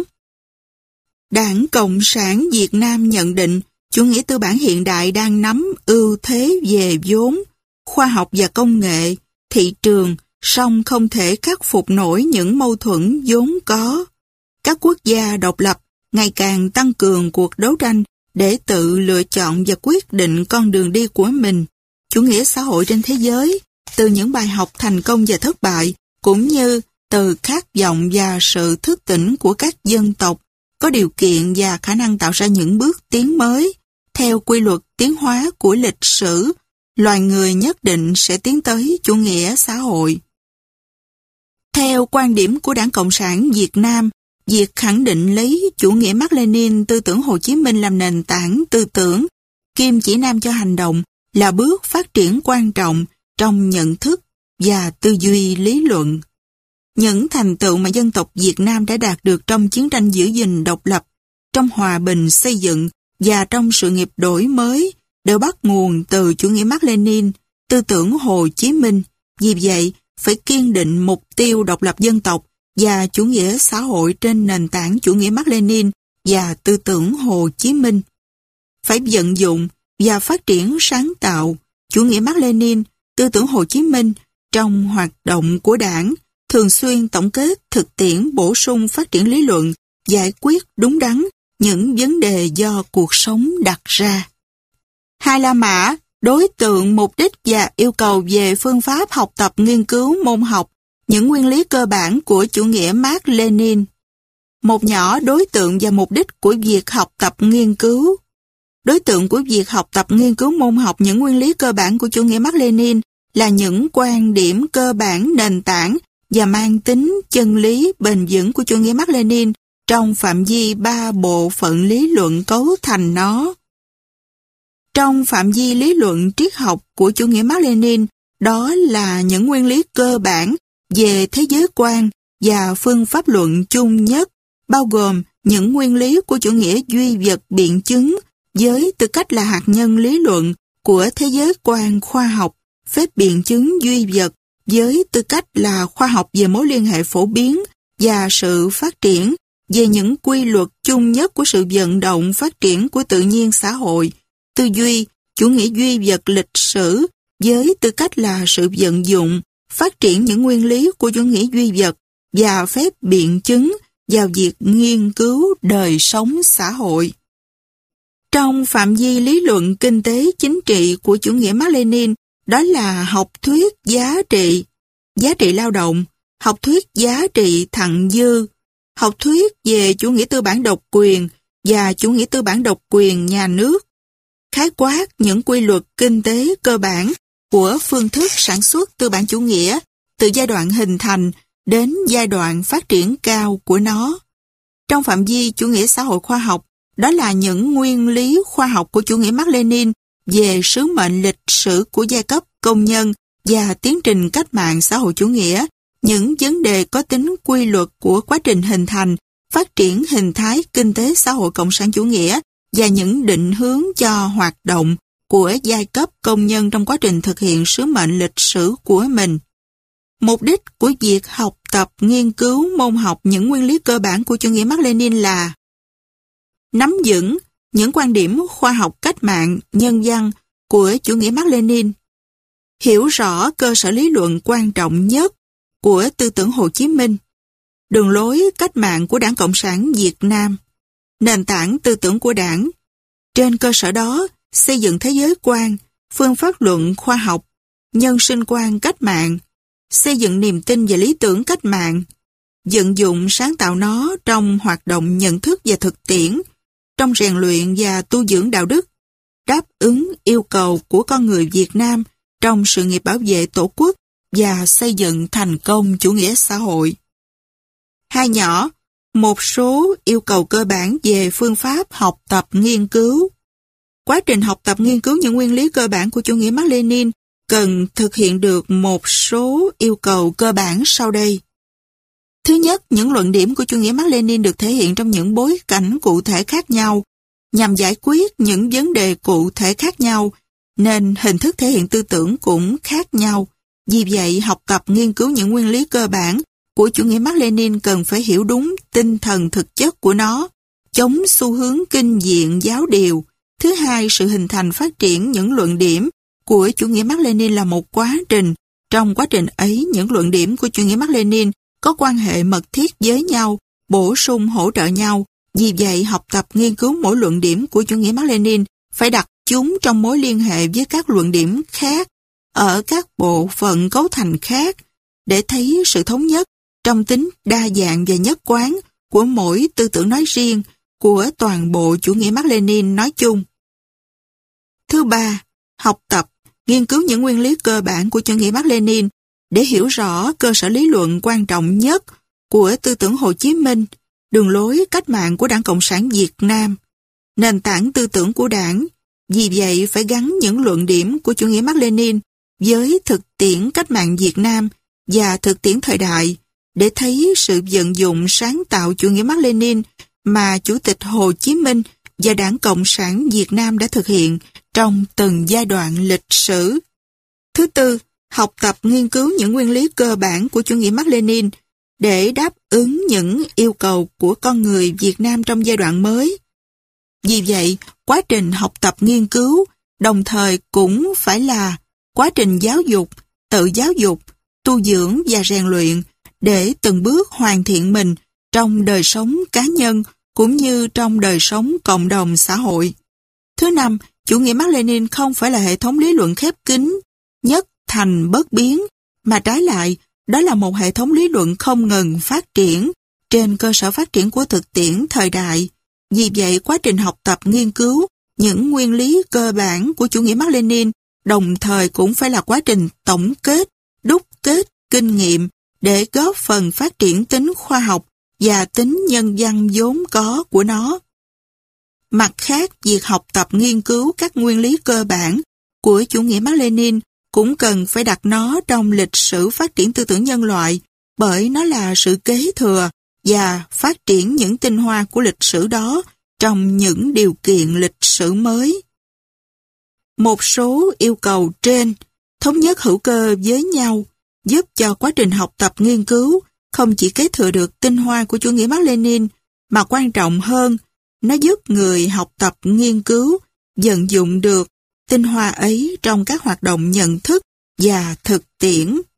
Đảng Cộng sản Việt Nam nhận định chủ nghĩa tư bản hiện đại đang nắm ưu thế về vốn, khoa học và công nghệ, thị trường, song không thể khắc phục nổi những mâu thuẫn vốn có. Các quốc gia độc lập ngày càng tăng cường cuộc đấu tranh để tự lựa chọn và quyết định con đường đi của mình. Chủ nghĩa xã hội trên thế giới, từ những bài học thành công và thất bại, cũng như từ khát vọng và sự thức tỉnh của các dân tộc, có điều kiện và khả năng tạo ra những bước tiến mới. Theo quy luật tiến hóa của lịch sử, loài người nhất định sẽ tiến tới chủ nghĩa xã hội. Theo quan điểm của Đảng Cộng sản Việt Nam, việc khẳng định lấy chủ nghĩa Mác Lênin, tư tưởng Hồ Chí Minh làm nền tảng tư tưởng, kim chỉ nam cho hành động, là bước phát triển quan trọng trong nhận thức và tư duy lý luận. Những thành tựu mà dân tộc Việt Nam đã đạt được trong chiến tranh giữ gìn độc lập, trong hòa bình xây dựng và trong sự nghiệp đổi mới đều bắt nguồn từ chủ nghĩa Mác Lênin, tư tưởng Hồ Chí Minh. Vì vậy, phải kiên định mục tiêu độc lập dân tộc và chủ nghĩa xã hội trên nền tảng chủ nghĩa Mác Lênin và tư tưởng Hồ Chí Minh. Phải vận dụng và phát triển sáng tạo chủ nghĩa Mác Lênin, tư tưởng Hồ Chí Minh trong hoạt động của Đảng, thường xuyên tổng kết thực tiễn, bổ sung phát triển lý luận, giải quyết đúng đắn những vấn đề do cuộc sống đặt ra. 2 La Mã, đối tượng, mục đích và yêu cầu về phương pháp học tập nghiên cứu môn học, những nguyên lý cơ bản của chủ nghĩa Mác Lênin. Một nhỏ đối tượng và mục đích của việc học tập nghiên cứu. Đối tượng của việc học tập nghiên cứu môn học những nguyên lý cơ bản của chủ nghĩa Mác Lênin là những quan điểm cơ bản nền tảng và mang tính chân lý bền vững của chủ nghĩa Mác Lênin trong phạm vi 3 bộ phận lý luận cấu thành nó. Trong phạm vi lý luận triết học của chủ nghĩa Mác Lênin, đó là những nguyên lý cơ bản về thế giới quan và phương pháp luận chung nhất, bao gồm những nguyên lý của chủ nghĩa duy vật biện chứng với tư cách là hạt nhân lý luận của thế giới quan khoa học, phép biện chứng duy vật với tư cách là khoa học về mối liên hệ phổ biến và sự phát triển, về những quy luật chung nhất của sự vận động phát triển của tự nhiên xã hội, tư duy, chủ nghĩa duy vật lịch sử với tư cách là sự vận dụng, phát triển những nguyên lý của chủ nghĩa duy vật và phép biện chứng vào việc nghiên cứu đời sống xã hội. Trong phạm vi lý luận kinh tế chính trị của chủ nghĩa Mác Lênin, đó là học thuyết giá trị lao động, học thuyết giá trị thặng dư, học thuyết về chủ nghĩa tư bản độc quyền và chủ nghĩa tư bản độc quyền nhà nước, khái quát những quy luật kinh tế cơ bản của phương thức sản xuất tư bản chủ nghĩa từ giai đoạn hình thành đến giai đoạn phát triển cao của nó. Trong phạm vi chủ nghĩa xã hội khoa học, đó là những nguyên lý khoa học của chủ nghĩa Mác Lênin về sứ mệnh lịch sử của giai cấp công nhân và tiến trình cách mạng xã hội chủ nghĩa, những vấn đề có tính quy luật của quá trình hình thành, phát triển hình thái kinh tế xã hội cộng sản chủ nghĩa và những định hướng cho hoạt động của giai cấp công nhân trong quá trình thực hiện sứ mệnh lịch sử của mình. Mục đích của việc học tập nghiên cứu môn học những nguyên lý cơ bản của chủ nghĩa Mác Lênin là nắm vững những quan điểm khoa học cách mạng, nhân văn của chủ nghĩa Mác Lênin, hiểu rõ cơ sở lý luận quan trọng nhất của tư tưởng Hồ Chí Minh, đường lối cách mạng của Đảng Cộng sản Việt Nam, nền tảng tư tưởng của Đảng. Trên cơ sở đó, xây dựng thế giới quan, phương pháp luận khoa học, nhân sinh quan cách mạng, xây dựng niềm tin và lý tưởng cách mạng, vận dụng sáng tạo nó trong hoạt động nhận thức và thực tiễn, trong rèn luyện và tu dưỡng đạo đức, đáp ứng yêu cầu của con người Việt Nam trong sự nghiệp bảo vệ Tổ quốc và xây dựng thành công chủ nghĩa xã hội. Hai nhỏ, một số yêu cầu cơ bản về phương pháp học tập nghiên cứu. Quá trình học tập nghiên cứu những nguyên lý cơ bản của chủ nghĩa Mác Lênin cần thực hiện được một số yêu cầu cơ bản sau đây. Thứ nhất, những luận điểm của chủ nghĩa Mác Lênin được thể hiện trong những bối cảnh cụ thể khác nhau, nhằm giải quyết những vấn đề cụ thể khác nhau, nên hình thức thể hiện tư tưởng cũng khác nhau. Vì vậy, học tập nghiên cứu những nguyên lý cơ bản của chủ nghĩa Mác Lênin cần phải hiểu đúng tinh thần thực chất của nó, chống xu hướng kinh diện giáo điều. Thứ hai, sự hình thành phát triển những luận điểm của chủ nghĩa Mác Lênin là một quá trình. Trong quá trình ấy, những luận điểm của chủ nghĩa Mác Lênin có quan hệ mật thiết với nhau, bổ sung hỗ trợ nhau. Vì vậy, học tập nghiên cứu mỗi luận điểm của chủ nghĩa Mác Lênin phải đặt chúng trong mối liên hệ với các luận điểm khác ở các bộ phận cấu thành khác để thấy sự thống nhất trong tính đa dạng và nhất quán của mỗi tư tưởng nói riêng, của toàn bộ chủ nghĩa Mác Lênin nói chung. Thứ ba, học tập, nghiên cứu những nguyên lý cơ bản của chủ nghĩa Mác Lênin để hiểu rõ cơ sở lý luận quan trọng nhất của tư tưởng Hồ Chí Minh, đường lối cách mạng của Đảng Cộng sản Việt Nam, nền tảng tư tưởng của Đảng. Vì vậy, phải gắn những luận điểm của chủ nghĩa Mác Lênin với thực tiễn cách mạng Việt Nam và thực tiễn thời đại để thấy sự vận dụng sáng tạo chủ nghĩa Mác Lênin mà Chủ tịch Hồ Chí Minh và Đảng Cộng sản Việt Nam đã thực hiện trong từng giai đoạn lịch sử. Thứ tư, học tập nghiên cứu những nguyên lý cơ bản của chủ nghĩa Mác Lênin để đáp ứng những yêu cầu của con người Việt Nam trong giai đoạn mới. Vì vậy, quá trình học tập nghiên cứu đồng thời cũng phải là quá trình giáo dục, tự giáo dục, tu dưỡng và rèn luyện để từng bước hoàn thiện mình trong đời sống cá nhân cũng như trong đời sống cộng đồng xã hội. Thứ năm, chủ nghĩa Mác Lênin không phải là hệ thống lý luận khép kín, nhất thành bất biến, mà trái lại, đó là một hệ thống lý luận không ngừng phát triển trên cơ sở phát triển của thực tiễn thời đại. Vì vậy, quá trình học tập nghiên cứu những nguyên lý cơ bản của chủ nghĩa Mác Lênin đồng thời cũng phải là quá trình tổng kết, đúc kết kinh nghiệm để góp phần phát triển tính khoa học và tính nhân văn vốn có của nó. Mặt khác, việc học tập nghiên cứu các nguyên lý cơ bản của chủ nghĩa Mác Lênin cũng cần phải đặt nó trong lịch sử phát triển tư tưởng nhân loại, bởi nó là sự kế thừa và phát triển những tinh hoa của lịch sử đó trong những điều kiện lịch sử mới. Một số yêu cầu trên thống nhất hữu cơ với nhau giúp cho quá trình học tập nghiên cứu không chỉ kế thừa được tinh hoa của chủ nghĩa Mác Lênin, mà quan trọng hơn, nó giúp người học tập nghiên cứu vận dụng được tinh hoa ấy trong các hoạt động nhận thức và thực tiễn.